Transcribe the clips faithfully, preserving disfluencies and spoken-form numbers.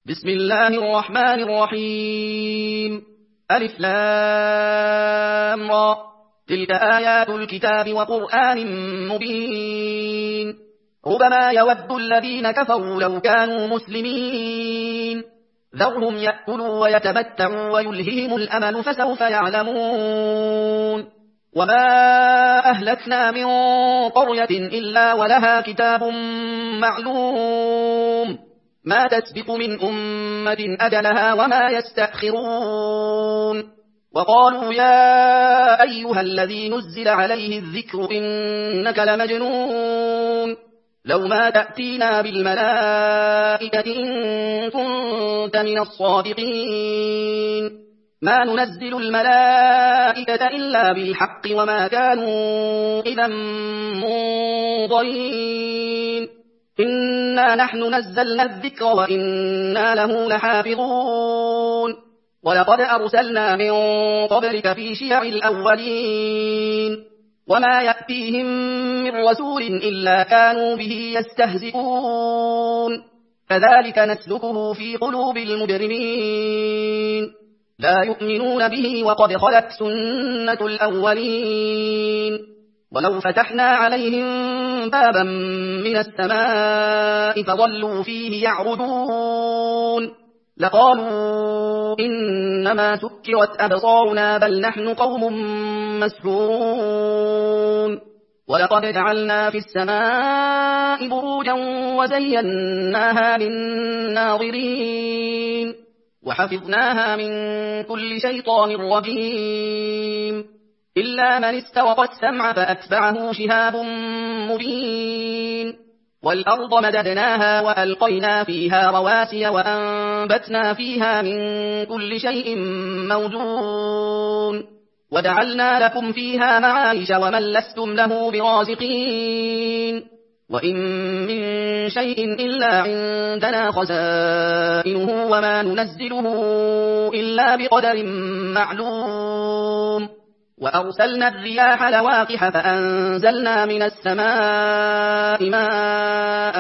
بسم الله الرحمن الرحيم. ألف لام را. تلك آيات الكتاب وقرآن مبين. ربما يود الذين كفروا لو كانوا مسلمين. ذرهم يأكلوا ويتمتعوا ويلههم الأمل فسوف يعلمون. وما أهلكنا من قرية إلا ولها كتاب معلوم. ما تسبق من أمة أجلها وما يستأخرون. وقالوا يا أيها الذي نزل عليه الذكر إنك لمجنون. لو ما تأتينا بالملائكة إن كنت من الصادقين. ما ننزل الملائكة إلا بالحق وما كانوا إذا منظرين. إنا نحن نزلنا الذكر وإنا له لحافظون. ولقد أرسلنا من قبلك في شيع الأولين. وما يأتيهم من رسول إلا كانوا به يستهزئون. كذلك نسلكه في قلوب المجرمين. لا يؤمنون به وقد خلت سنة الأولين. ولو فتحنا عليهم بابا من السماء فظلوا فيه يعرجون لقالوا إنما سكرت أبصارنا بل نحن قوم مسحورون. ولقد جعلنا في السماء بروجا وزيناها للناظرين وحفظناها من كل شيطان رجيم إلا من استرق السمع فأتبعه شهاب مبين. والأرض مددناها وألقينا فيها رواسي وأنبتنا فيها من كل شيء موزون. وجعلنا لكم فيها معايش ومن لستم له برازقين. وإن من شيء إلا عندنا خزائنه وما ننزله إلا بقدر معلوم. وأرسلنا الرياح لواقح فأنزلنا من السماء ماء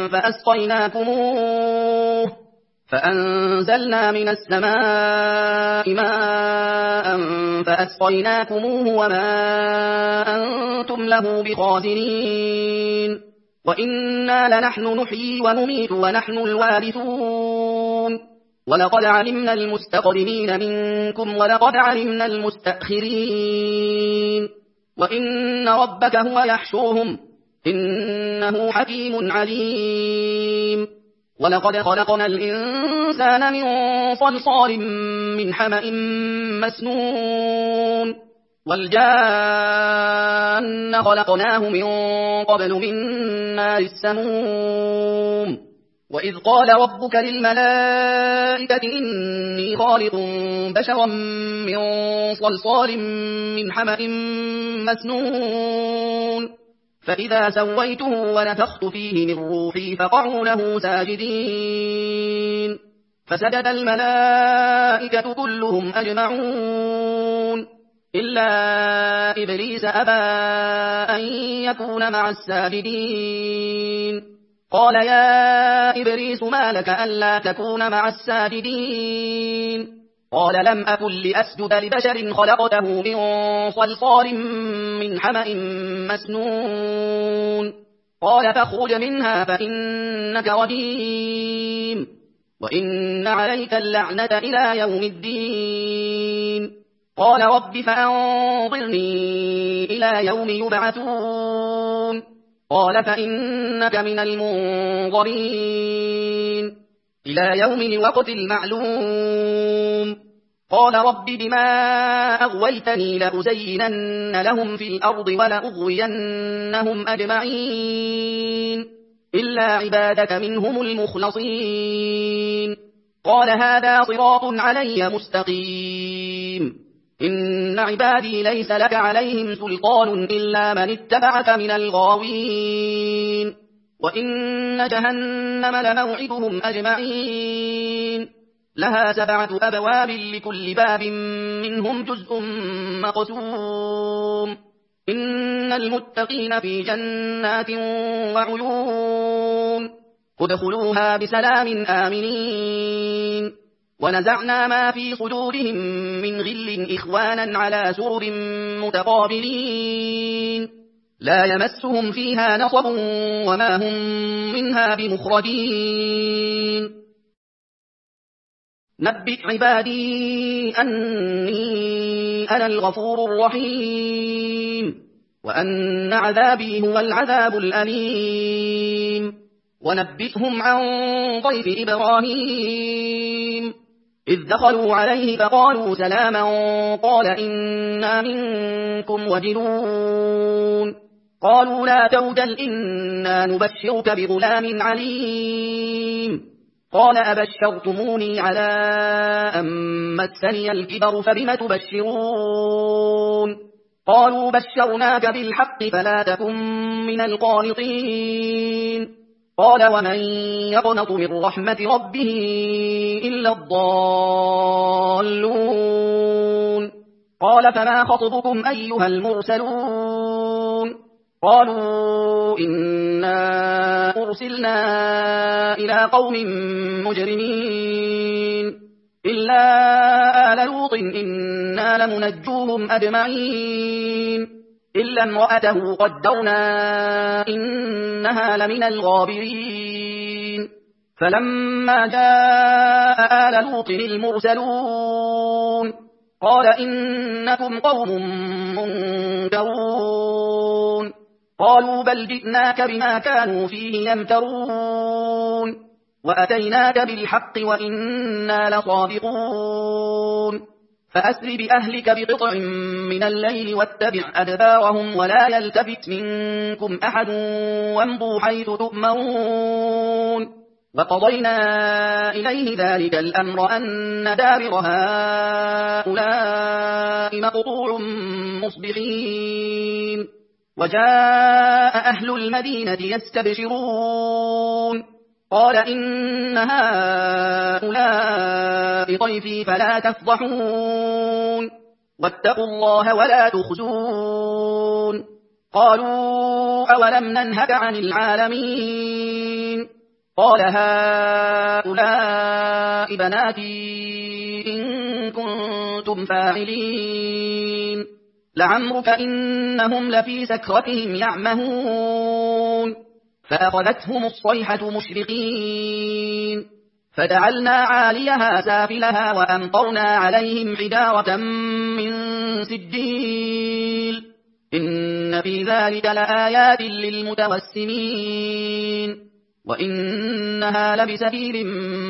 فأسقيناكموه فأنزلنا من السماء ماء فأسقيناكموه وما أنتم له بخازنين. وإنا لنحن نحيي ونميت ونحن الوارثون. ولقد علمنا المستقدمين منكم ولقد علمنا المستأخرين. وإن ربك هو يحشرهم إنه حكيم عليم. ولقد خلقنا الإنسان من صلصال من حمأ مسنون. والجان خلقناه من قبل من نار السموم. وإذ قال ربك للملائكة إني خالق بشرا من صلصال من حمأ مسنون. فإذا سويته ونفخت فيه من روحي فقعوا له ساجدين. فسجد الملائكة كلهم أجمعون إلا إبليس أبى أن يكون مع الساجدين. قال يا إبليس ما لك ألا تكون مع الساجدين؟ قال لم أكن لأسجد لبشر خلقته من صلصال من حمأ مسنون. قال فاخرج منها فإنك رجيم وإن عليك اللعنة إلى يوم الدين. قال رب فأنظرني إلى يوم يبعثون. قال فإنك من المنظرين إلى يوم الوقت المعلوم. قال رب بما أغويتني لأزينن لهم في الأرض ولأغوينهم أجمعين إلا عبادك منهم المخلصين. قال هذا صراط علي مستقيم. إن عبادي ليس لك عليهم سلطان إلا من اتبعك من الغاوين. وإن جهنم لموعدهم أجمعين. لها سبعة أبواب لكل باب منهم جزء مقسوم. إن المتقين في جنات وعيون. ادخلوها بسلام آمنين ونزعنا ما في صدورهم من غل إخوانا على سرر متقابلين لا يمسهم فيها نصب وما هم منها بمخرجين نبئ عبادي أني أنا الغفور الرحيم وأن عذابي هو العذاب الأليم ونبئهم عن ضيف إبراهيم إذ دخلوا عليه فقالوا سلاما قال إنا منكم وجلون قالوا لا توجل إنا نبشرك بغلام عليم قال أبشرتموني على أن مسني الكبر فبم تبشرون قالوا بشرناك بالحق فلا تكن من القانطين قال ومن يقنط من رحمة ربه إلا الضالون قال فما خطبكم أيها المرسلون قالوا إنا أرسلنا إلى قوم مجرمين إلا آل لوط إنا لمنجوهم أجمعين إلا امرأته قدرنا إنها لمن الغابرين فلما جاء آل لوط المرسلون قال إنكم قوم منكرون قالوا بل جئناك بما كانوا فيه يمترون وأتيناك بالحق وإنا لصادقون فأسر بأهلك بقطع من الليل واتبع أدبارهم ولا يلتفت منكم أحد وامضوا حيث تؤمرون وقضينا إليه ذلك الأمر أن دابر هؤلاء مقطوع مصبحين وجاء أهل المدينة يستبشرون قال إن هؤلاء ضيفي فلا تفضحون واتقوا الله ولا تخزون قالوا أولم ننهك عن العالمين قال هؤلاء بناتي إن كنتم فاعلين لعمرك إنهم لفي سكرتهم يعمهون فأخذتهم الصيحة مشرقين فجعلنا عاليها سافلها وأمطرنا عليهم حجارة من سجيل إن في ذلك لآيات للمتوسمين وإنها لبسبيل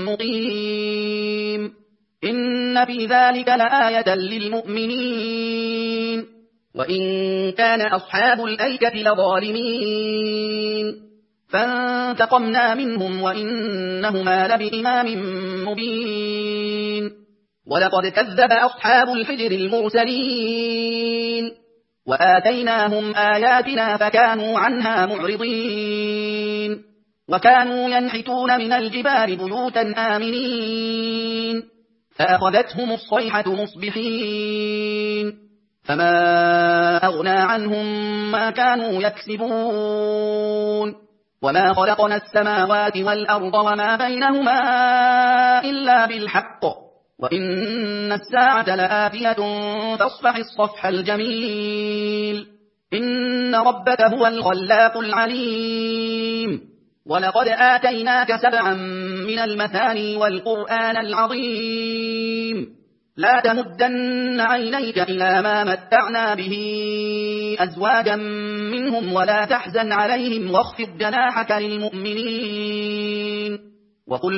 مقيم إن في ذلك لآية للمؤمنين وإن كان أصحاب الأيكة لظالمين فانتقمنا منهم وإنهما لبإمام مبين ولقد كذب أصحاب الحجر المرسلين وآتيناهم آياتنا فكانوا عنها معرضين وكانوا ينحتون من الجبال بيوتا آمنين فأخذتهم الصيحة مصبحين فما أغنى عنهم ما كانوا يكسبون وما خلقنا السماوات والأرض وما بينهما إلا بالحق وإن الساعة لآتية فاصفح الصفح الجميل إن ربك هو الخلاق العليم ولقد آتيناك سبعا من المثاني والقرآن العظيم لا تمدن عينيك إلى ما متعنا به أزواجا منهم ولا تحزن عليهم واخفض جناحك للمؤمنين وقل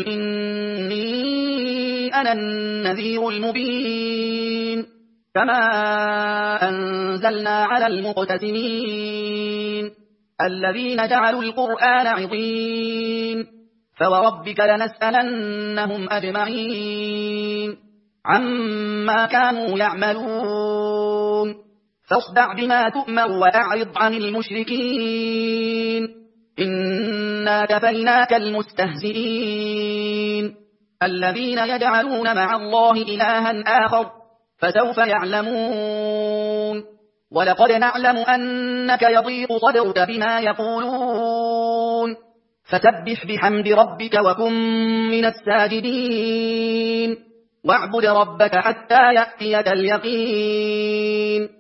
إني أنا النذير المبين كما أنزلنا على المقتسمين الذين جعلوا القرآن عظيم فوربك لنسألنهم أجمعين عما كانوا يعملون فاصدع بما تؤمر وأعرض عن المشركين إنا كفيناك المستهزئين الذين يجعلون مع الله إلها آخر فسوف يعلمون ولقد نعلم أنك يضيق صدرك بما يقولون فسبح بحمد ربك وكن من الساجدين واعبد ربك حتى يأتيك اليقين